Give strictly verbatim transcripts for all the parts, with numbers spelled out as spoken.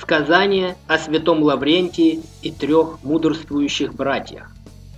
Сказание о святом Лаврентии и трех мудрствующих братьях.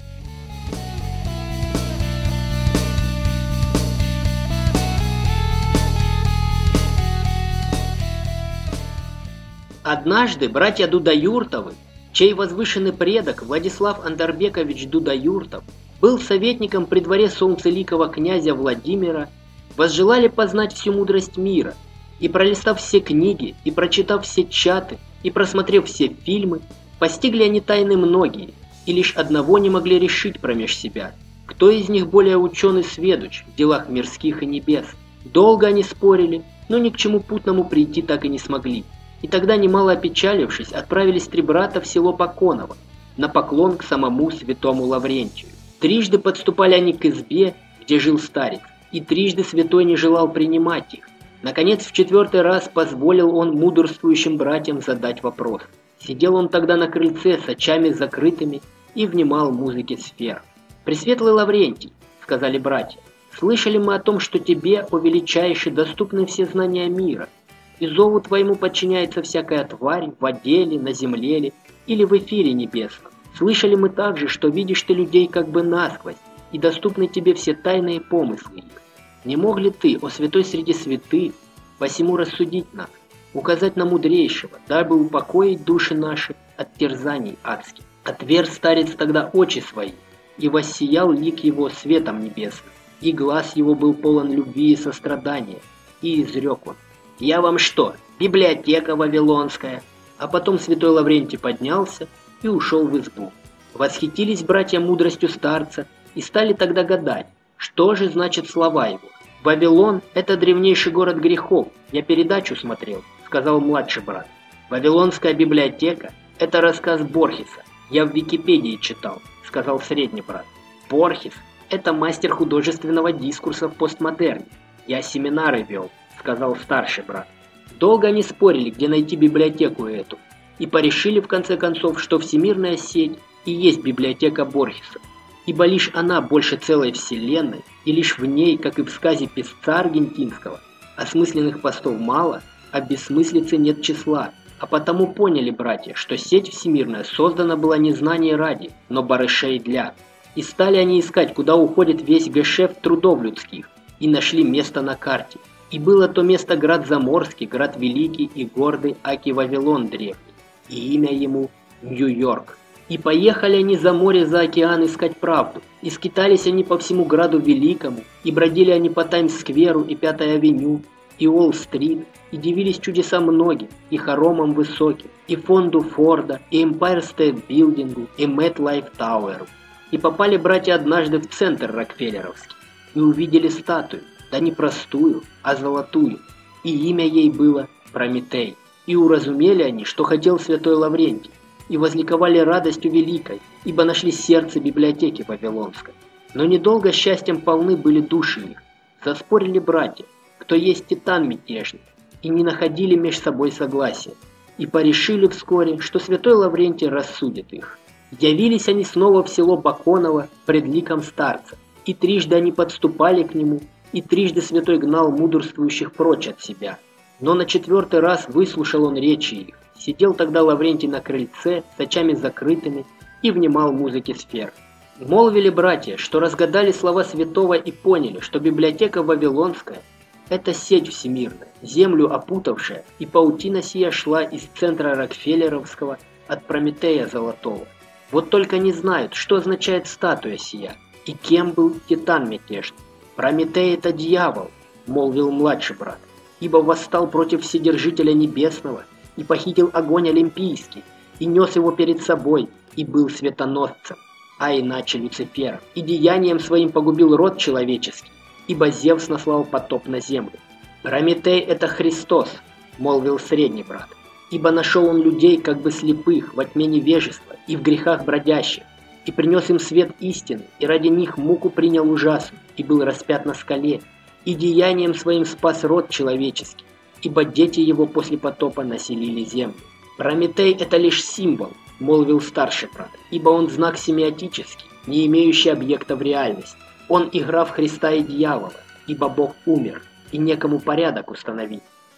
Однажды братья Дудаюртовы, чей возвышенный предок Владислав Андарбекович Дудаюртов был советником при дворе солнцеликого князя Владимира, возжелали познать всю мудрость мира, и, пролистав все книги, и прочитав все чаты, и просмотрев все фильмы, постигли они тайны многие, и лишь одного не могли решить промеж себя, кто из них более ученый сведущ в делах мирских и небес. Долго они спорили, но ни к чему путному прийти так и не смогли. И тогда, немало опечалившись, отправились три брата в село Поконово на поклон к самому святому Лаврентию. Трижды подступали они к избе, где жил старец, и трижды святой не желал принимать их. Наконец, в четвертый раз позволил он мудрствующим братьям задать вопрос. Сидел он тогда на крыльце с очами закрытыми и внимал музыке сфер. «Пресветлый Лаврентий», — сказали братья, — «слышали мы о том, что тебе, о величайший, доступны все знания мира, и зову твоему подчиняется всякая тварь, в воде ли, на земле ли, или в эфире небесном. Слышали мы также, что видишь ты людей как бы насквозь, и доступны тебе все тайные помыслы их. Не мог ли ты, о святой среди святых, посему рассудить нас, указать на мудрейшего, дабы упокоить души наши от терзаний адских?» Отверз старец тогда очи свои, и воссиял лик его светом небесным, и глаз его был полон любви и сострадания, и изрек он: «Я вам что, библиотека вавилонская?» А потом святой Лаврентий поднялся и ушел в избу. Восхитились братья мудростью старца и стали тогда гадать, что же значат слова его. «Вавилон – это древнейший город грехов, я передачу смотрел», – сказал младший брат. «Вавилонская библиотека – это рассказ Борхеса, я в Википедии читал», – сказал средний брат. «Борхес – это мастер художественного дискурса в постмодерне, я семинары вел», – сказал старший брат. Долго они спорили, где найти библиотеку эту, и порешили в конце концов, что всемирная сеть и есть библиотека Борхеса, ибо лишь она больше целой вселенной, и лишь в ней, как и в сказе писца аргентинского, осмысленных постов мало, а бессмыслицы нет числа, а потому поняли братья, что сеть всемирная создана была не знание ради, но барышей для. И стали они искать, куда уходит весь гешефт трудов людских, и нашли место на карте. И было то место град Заморский, град великий и гордый, аки Вавилон древний, и имя ему Нью-Йорк. И поехали они за море, за океан искать правду, и скитались они по всему граду великому, и бродили они по Таймс-скверу и Пятой авеню, и Уолл-стрит, и дивились чудесам многим, и хоромам высоким, и фонду Форда, и Empire State Building, и MetLife Tower. И попали братья однажды в центр Рокфеллеровский, и увидели статую, да не простую, а золотую, и имя ей было Прометей. И уразумели они, что хотел святой Лаврентий, и возликовали радостью великой, ибо нашли сердце библиотеки Вавилонской. Но недолго счастьем полны были души их. Заспорили братья, кто есть титан мятежный, и не находили меж собой согласия, и порешили вскоре, что святой Лаврентий рассудит их. Явились они снова в село Поконово пред ликом старца, и трижды они подступали к нему, и трижды святой гнал мудрствующих прочь от себя. Но на четвертый раз выслушал он речи их. Сидел тогда Лаврентий на крыльце с очами закрытыми и внимал музыке сфер. Молвили братья, что разгадали слова святого и поняли, что библиотека Вавилонская – это сеть всемирная, землю опутавшая, и паутина сия шла из центра Рокфеллеровского от Прометея Золотого. Вот только не знают, что означает статуя сия, и кем был титан мятежный. «Прометей – это дьявол», – молвил младший брат, «ибо восстал против Вседержителя Небесного, и похитил огонь олимпийский, и нес его перед собой, и был светоносцем, а иначе Люцифером, и деянием своим погубил род человеческий, ибо Зевс наслал потоп на землю. Прометей – это Христос», – молвил средний брат, «ибо нашел он людей как бы слепых, во тьме невежества и в грехах бродящих, и принес им свет истины, и ради них муку принял ужасную, и был распят на скале, и деянием своим спас род человеческий, ибо дети его после потопа населили землю. Прометей – это лишь символ», – молвил старший брат, «ибо он знак семиотический, не имеющий объекта в реальности. Он игра в Христа и дьявола, ибо Бог умер, и некому порядок установить.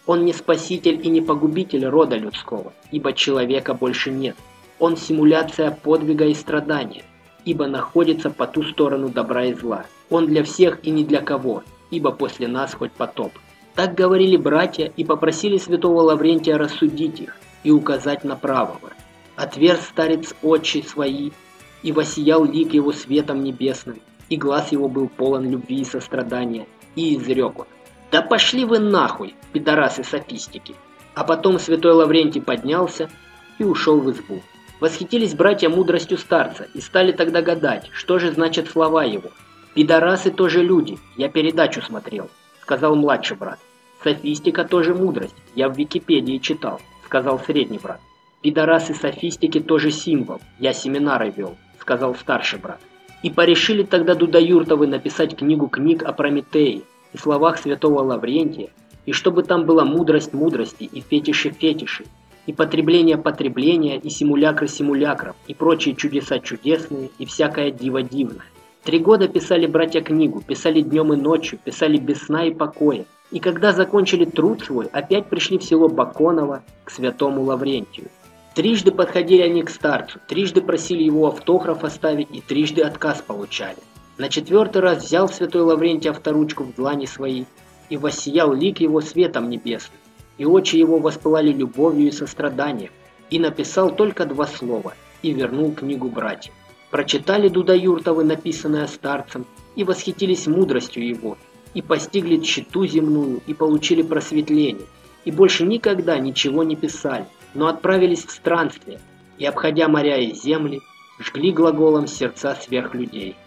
Он не спаситель и не погубитель рода людского, ибо человека больше нет. Он симуляция подвига и страдания, ибо находится по ту сторону добра и зла. Он для всех и не для кого, ибо после нас хоть потоп. Так говорили братья и попросили святого Лаврентия рассудить их и указать на правого. Отверз старец очи свои, и воссиял лик его светом небесным, и глаз его был полон любви и сострадания, и изрек он: «Да пошли вы нахуй, пидорасы-софистики!» А потом святой Лаврентий поднялся и ушел в избу. Восхитились братья мудростью старца и стали тогда гадать, что же значат слова его. «Пидорасы тоже люди, я передачу смотрел», — сказал младший брат. «Софистика тоже мудрость, я в Википедии читал», — сказал средний брат. «Пидорасы-софистики тоже символ, я семинары вел», — сказал старший брат. И порешили тогда Дудоюртовы написать книгу книг о Прометее и словах святого Лаврентия, и чтобы там была мудрость мудрости и фетиши фетишей, и потребление потребления, и симулякры симулякров, и прочие чудеса чудесные, и всякое диво дивное. Три года писали братья книгу, писали днем и ночью, писали без сна и покоя, и когда закончили труд свой, опять пришли в село Баконово к святому Лаврентию. Трижды подходили они к старцу, трижды просили его автограф оставить и трижды отказ получали. На четвертый раз взял святой Лаврентий авторучку в длани свои и воссиял лик его светом небесным, и очи его воспылали любовью и состраданием, и написал только два слова и вернул книгу братьям. Прочитали Дудоюртовы написанное старцем и восхитились мудростью его, и постигли тщету земную, и получили просветление, и больше никогда ничего не писали, но отправились в странствие, и, обходя моря и земли, жгли глаголом сердца сверхлюдей.